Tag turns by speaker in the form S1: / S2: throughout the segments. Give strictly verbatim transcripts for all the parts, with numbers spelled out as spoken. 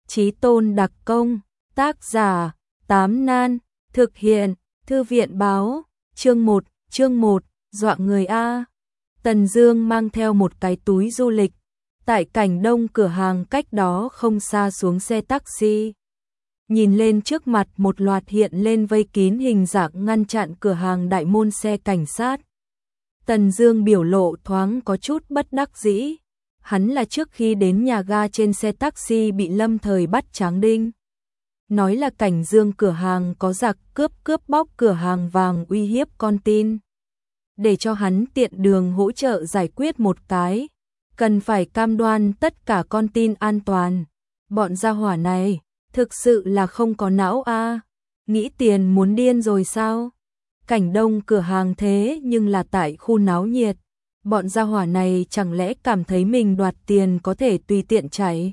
S1: Chí tôn đặc công, tác giả, Tám Nan, thực hiện, Thư viện báo, chương một, chương một, dọa người A. Tần Dương mang theo một cái túi du lịch, tại cảnh đông cửa hàng cách đó không xa xuống xe taxi. Nhìn lên trước mặt một loạt hiện lên vây kín hình dạng ngăn chặn cửa hàng đại môn xe cảnh sát. Tần Dương biểu lộ thoáng có chút bất đắc dĩ. Hắn là trước khi đến nhà ga trên xe taxi bị lâm thời bắt tráng đinh. Nói là cảnh dương cửa hàng có giặc cướp cướp bóc cửa hàng vàng uy hiếp con tin. Để cho hắn tiện đường hỗ trợ giải quyết một cái, cần phải cam đoan tất cả con tin an toàn. Bọn gia hỏa này, thực sự là không có não a, nghĩ tiền muốn điên rồi sao? Cảnh đông cửa hàng thế nhưng là tại khu náo nhiệt. Bọn gia hỏa này chẳng lẽ cảm thấy mình đoạt tiền có thể tùy tiện chạy.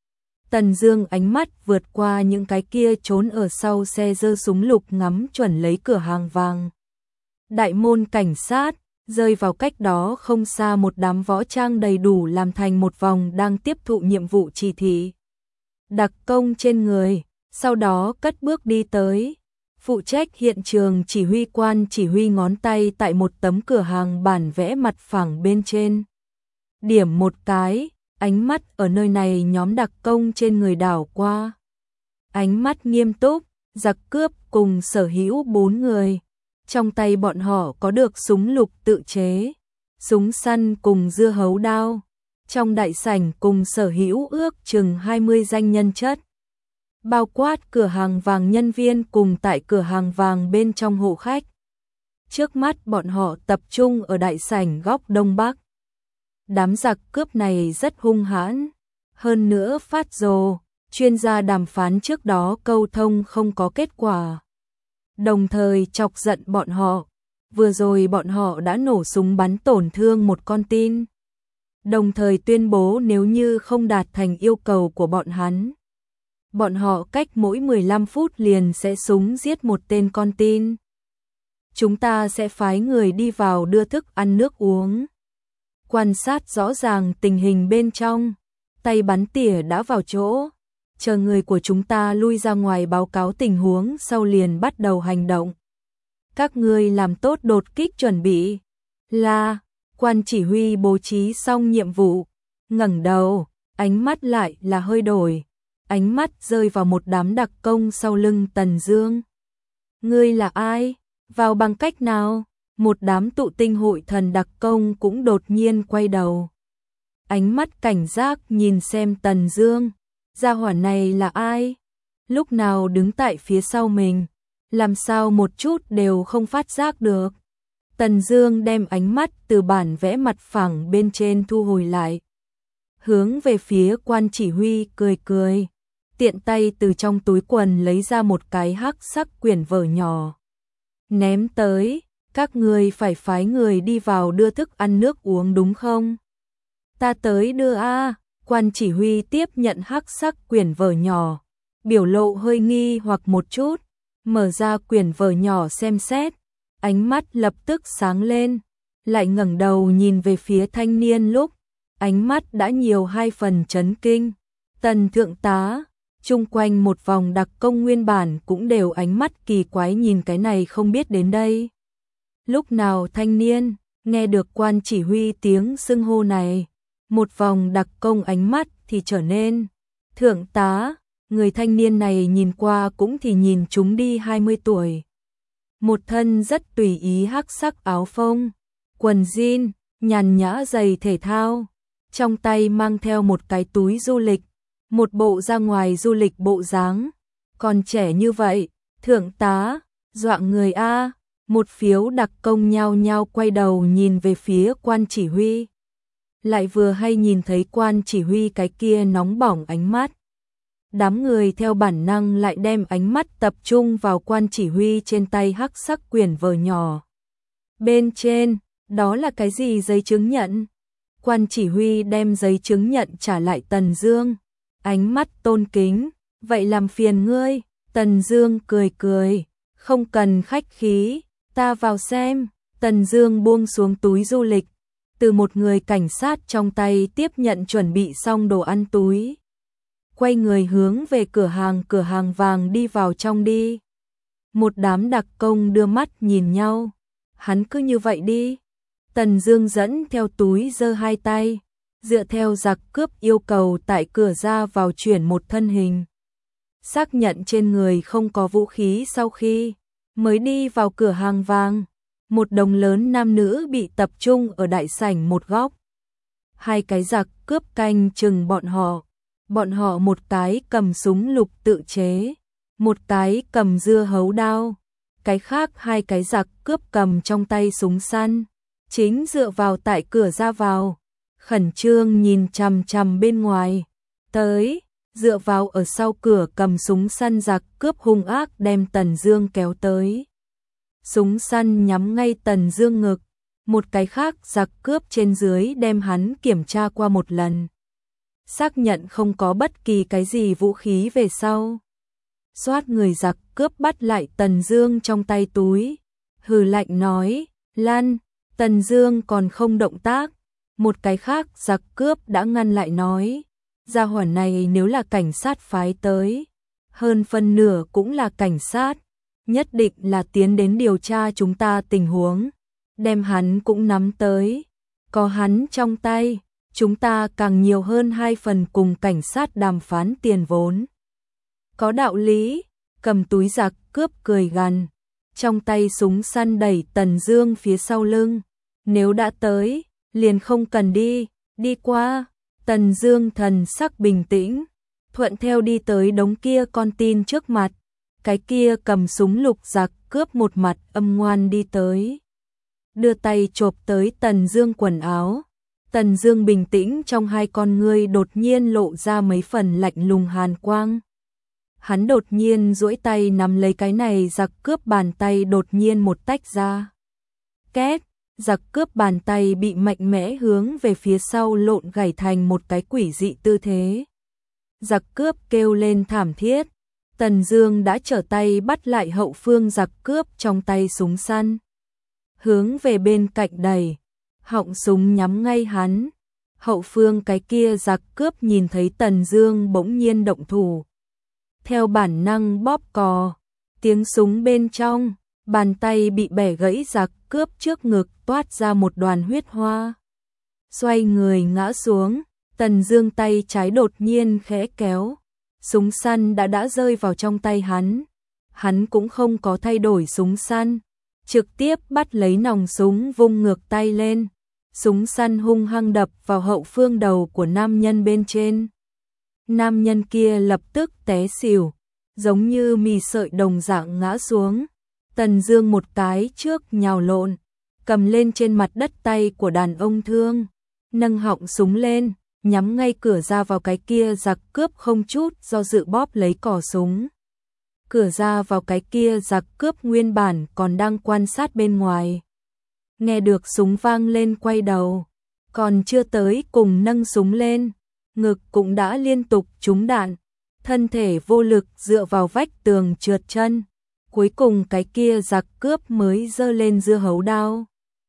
S1: Tần Dương ánh mắt vượt qua những cái kia trốn ở sau xe giơ súng lục ngắm chuẩn lấy cửa hàng vàng. Đại môn cảnh sát, rơi vào cách đó không xa một đám võ trang đầy đủ làm thành một vòng đang tiếp thụ nhiệm vụ chỉ thị. Đặc công trên người, sau đó cất bước đi tới. Phụ trách hiện trường chỉ huy quan chỉ huy ngón tay tại một tấm cửa hàng bản vẽ mặt phẳng bên trên. Điểm một cái, ánh mắt ở nơi này nhóm đặc công trên người đảo qua. Ánh mắt nghiêm túc, giặc cướp cùng sở hữu bốn người. Trong tay bọn họ có được súng lục tự chế, súng săn cùng dưa hấu đao. Trong đại sảnh cùng sở hữu ước chừng hai mươi danh nhân chất. Bao quát cửa hàng vàng nhân viên cùng tại cửa hàng vàng bên trong hộ khách. Trước mắt bọn họ tập trung ở đại sảnh góc đông bắc. Đám giặc cướp này rất hung hãn, hơn nữa phát rồ, chuyên gia đàm phán trước đó câu thông không có kết quả. Đồng thời chọc giận bọn họ, vừa rồi bọn họ đã nổ súng bắn tổn thương một con tin. Đồng thời tuyên bố nếu như không đạt thành yêu cầu của bọn hắn, bọn họ cách mỗi mười lăm phút liền sẽ súng giết một tên con tin. Chúng ta sẽ phái người đi vào đưa thức ăn nước uống. Quan sát rõ ràng tình hình bên trong, tay bắn tỉa đã vào chỗ, chờ người của chúng ta lui ra ngoài báo cáo tình huống sau liền bắt đầu hành động. Các ngươi làm tốt đột kích chuẩn bị. Là, quan chỉ huy bố trí xong nhiệm vụ, ngẩng đầu, ánh mắt lại là hơi đổi. Ánh mắt rơi vào một đám đặc công sau lưng Tần Dương. Ngươi là ai? Vào bằng cách nào? Một đám tụ tinh hội thần đặc công cũng đột nhiên quay đầu. Ánh mắt cảnh giác nhìn xem Tần Dương. Gia hỏa này là ai? Lúc nào đứng tại phía sau mình? Làm sao một chút đều không phát giác được? Tần Dương đem ánh mắt từ bản vẽ mặt phẳng bên trên thu hồi lại. Hướng về phía quan chỉ huy cười cười. Tiện tay từ trong túi quần lấy ra một cái hắc sắc quyển vở nhỏ. Ném tới, các ngươi phải phái người đi vào đưa thức ăn nước uống đúng không? Ta tới đưa a. Quan chỉ huy tiếp nhận hắc sắc quyển vở nhỏ, biểu lộ hơi nghi hoặc một chút, mở ra quyển vở nhỏ xem xét, ánh mắt lập tức sáng lên, lại ngẩng đầu nhìn về phía thanh niên lúc, ánh mắt đã nhiều hai phần chấn kinh. Tần thượng tá, chung quanh một vòng đặc công nguyên bản cũng đều ánh mắt kỳ quái nhìn cái này không biết đến đây. Lúc nào thanh niên, nghe được quan chỉ huy tiếng xưng hô này, một vòng đặc công ánh mắt thì trở nên. Thượng tá, người thanh niên này nhìn qua cũng thì nhìn chúng đi hai mươi tuổi. Một thân rất tùy ý hắc sắc áo phông, quần jean, nhàn nhã giày thể thao, trong tay mang theo một cái túi du lịch, một bộ ra ngoài du lịch bộ dáng. Còn trẻ như vậy, thượng tá, dọa người a. Một phiếu đặc công nhao nhao quay đầu nhìn về phía quan chỉ huy. Lại vừa hay nhìn thấy quan chỉ huy cái kia nóng bỏng ánh mắt. Đám người theo bản năng lại đem ánh mắt tập trung vào quan chỉ huy trên tay hắc sắc quyển vở nhỏ. Bên trên, đó là cái gì giấy chứng nhận? Quan chỉ huy đem giấy chứng nhận trả lại Tần Dương. Ánh mắt tôn kính, vậy làm phiền ngươi. Tần Dương cười cười, không cần khách khí, ta vào xem. Tần Dương buông xuống túi du lịch, từ một người cảnh sát trong tay tiếp nhận chuẩn bị xong đồ ăn túi. quay người hướng về cửa hàng cửa hàng vàng đi vào trong đi. Một đám đặc công đưa mắt nhìn nhau, hắn cứ như vậy đi. Tần Dương dẫn theo túi giơ hai tay, dựa theo giặc cướp yêu cầu tại cửa ra vào chuyển một thân hình. Xác nhận trên người không có vũ khí sau khi mới đi vào cửa hàng vàng. Một đống lớn nam nữ bị tập trung ở đại sảnh một góc. Hai cái giặc cướp canh chừng bọn họ. Bọn họ một cái cầm súng lục tự chế, một cái cầm dưa hấu đao. Cái khác hai cái giặc cướp cầm trong tay súng săn, chính dựa vào tại cửa ra vào, khẩn trương nhìn chằm chằm bên ngoài. Tới, dựa vào ở sau cửa cầm súng săn giặc cướp hung ác đem Tần Dương kéo tới. Súng săn nhắm ngay Tần Dương ngực, một cái khác giặc cướp trên dưới đem hắn kiểm tra qua một lần. Xác nhận không có bất kỳ cái gì vũ khí về sau. Xoát người giặc cướp bắt lại Tần Dương trong tay túi, hừ lạnh nói, "Lăn." Tần Dương còn không động tác, một cái khác giặc cướp đã ngăn lại nói, "Gia hỏa này nếu là cảnh sát phái tới, hơn phân nửa cũng là cảnh sát, nhất định là tiến đến điều tra chúng ta tình huống, đem hắn cũng nắm tới, có hắn trong tay, chúng ta càng nhiều hơn hai phần cùng cảnh sát đàm phán tiền vốn." Có đạo lý, cầm túi giặc cướp cười gằn, trong tay súng săn đẩy Tần Dương phía sau lưng, "Nếu đã tới, liền không cần đi, đi qua." Tần Dương thần sắc bình tĩnh, thuận theo đi tới đống kia con tin trước mặt. Cái kia cầm súng lục giặc cướp một mặt âm ngoan đi tới, đưa tay chộp tới Tần Dương quần áo. Tần Dương bình tĩnh trong hai con ngươi đột nhiên lộ ra mấy phần lạnh lùng hàn quang. Hắn đột nhiên duỗi tay nắm lấy cái này giặc cướp, bàn tay đột nhiên một tách ra. Két, giặc cướp bàn tay bị mạnh mẽ hướng về phía sau lộn gãy thành một cái quỷ dị tư thế. Giặc cướp kêu lên thảm thiết. Tần Dương đã trở tay bắt lại hậu phương giặc cướp trong tay súng săn, hướng về bên cạnh đẩy, họng súng nhắm ngay hắn. Hậu phương cái kia giặc cướp nhìn thấy Tần Dương bỗng nhiên động thủ, theo bản năng bóp cò, tiếng súng bên trong, bàn tay bị bẻ gãy, giặc cướp trước ngực toát ra một đoàn huyết hoa. Xoay người ngã xuống, Tần Dương tay trái đột nhiên khẽ kéo, súng săn đã đã rơi vào trong tay hắn. Hắn cũng không có thay đổi súng săn, trực tiếp bắt lấy nòng súng vung ngược tay lên. Súng săn hung hăng đập vào hậu phương đầu của nam nhân bên trên. Nam nhân kia lập tức té xỉu, giống như mì sợi đồng dạng ngã xuống. Tần Dương một cái trước nhào lộn, cầm lên trên mặt đất tay của đàn ông thương, nâng họng súng lên, nhắm ngay cửa ra vào cái kia giặc cướp, không chút do dự bóp lấy cò súng. Cửa ra vào cái kia giặc cướp nguyên bản còn đang quan sát bên ngoài, nghe được súng vang lên quay đầu, còn chưa tới cùng nâng súng lên, ngực cũng đã liên tục trúng đạn, thân thể vô lực dựa vào vách tường trượt chân. Cuối cùng cái kia giặc cướp mới giơ lên dưa hấu đao,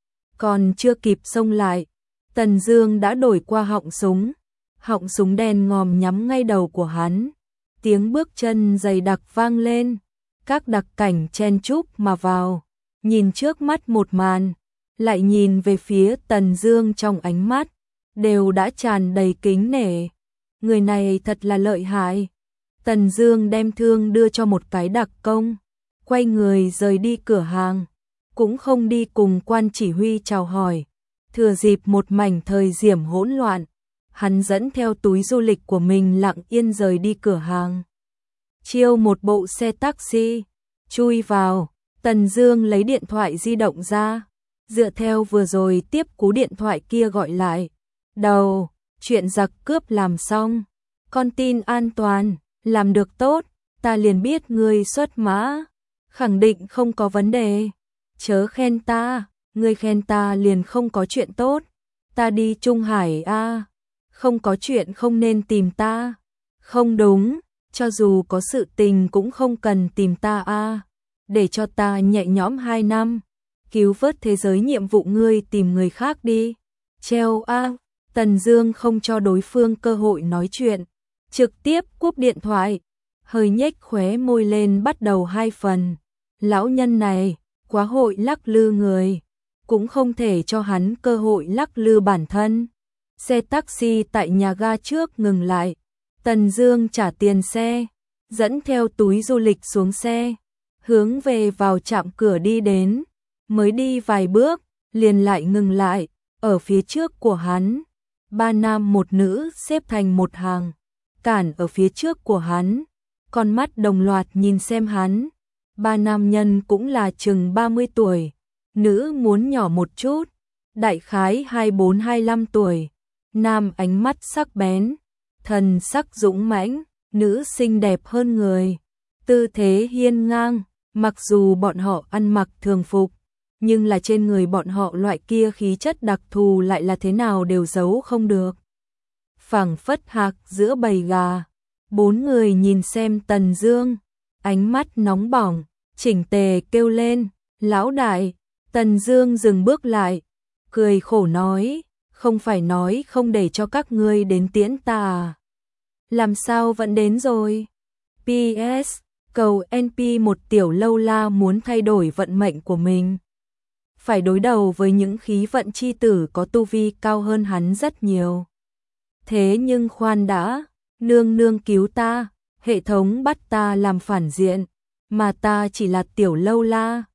S1: còn chưa kịp xông lại, Tần Dương đã đổi qua họng súng, họng súng đen ngòm nhắm ngay đầu của hắn. Tiếng bước chân dày đặc vang lên, các đặc cảnh chen chúc mà vào, nhìn trước mắt một màn, lại nhìn về phía Tần Dương, trong ánh mắt đều đã tràn đầy kính nể. Người này thật là lợi hại. Tần Dương đem thương đưa cho một cái đặc công, quay người rời đi cửa hàng, cũng không đi cùng quan chỉ huy chào hỏi. Thừa dịp một mảnh thời điểm hỗn loạn, hắn dẫn theo túi du lịch của mình lặng yên rời đi cửa hàng. Chiêu một bộ xe taxi, chui vào. Tần Dương lấy điện thoại di động ra, dựa theo vừa rồi tiếp cú điện thoại kia gọi lại. Đầu, chuyện giặc cướp làm xong, con tin an toàn, làm được tốt, ta liền biết ngươi xuất mã, khẳng định không có vấn đề. Chớ khen ta, ngươi khen ta liền không có chuyện tốt. Ta đi Trung Hải a, à, không có chuyện không nên tìm ta. Không đúng, cho dù có sự tình cũng không cần tìm ta a, à, để cho ta nhẹ nhõm hai năm. Cứu vớt thế giới nhiệm vụ ngươi tìm người khác đi. Treo a. À. Tần Dương không cho đối phương cơ hội nói chuyện, trực tiếp cúp điện thoại, hơi nhếch khóe môi lên bắt đầu hai phần. Lão nhân này, quá hội lắc lư người, cũng không thể cho hắn cơ hội lắc lư bản thân. Xe taxi tại nhà ga trước ngừng lại, Tần Dương trả tiền xe, dẫn theo túi du lịch xuống xe, hướng về vào trạm cửa đi đến, mới đi vài bước, liền lại ngừng lại, ở phía trước của hắn, ba nam một nữ xếp thành một hàng, cản ở phía trước của hắn, con mắt đồng loạt nhìn xem hắn. Ba nam nhân cũng là chừng ba mươi tuổi, nữ muốn nhỏ một chút, đại khái hai mươi bốn hai mươi lăm tuổi. Nam ánh mắt sắc bén, thần sắc dũng mãnh, nữ xinh đẹp hơn người, tư thế hiên ngang, mặc dù bọn họ ăn mặc thường phục, nhưng là trên người bọn họ loại kia khí chất đặc thù lại là thế nào đều giấu không được. Phảng phất hạc giữa bầy gà, bốn người nhìn xem Tần Dương, ánh mắt nóng bỏng, chỉnh tề kêu lên, lão đại. Tần Dương dừng bước lại, cười khổ nói, không phải nói không để cho các ngươi đến tiễn ta à? Làm sao vẫn đến rồi? pê ét, cầu en pê một tiểu lâu la muốn thay đổi vận mệnh của mình. Phải đối đầu với những khí vận chi tử có tu vi cao hơn hắn rất nhiều. Thế nhưng khoan đã, nương nương cứu ta, hệ thống bắt ta làm phản diện, mà ta chỉ là tiểu lâu la,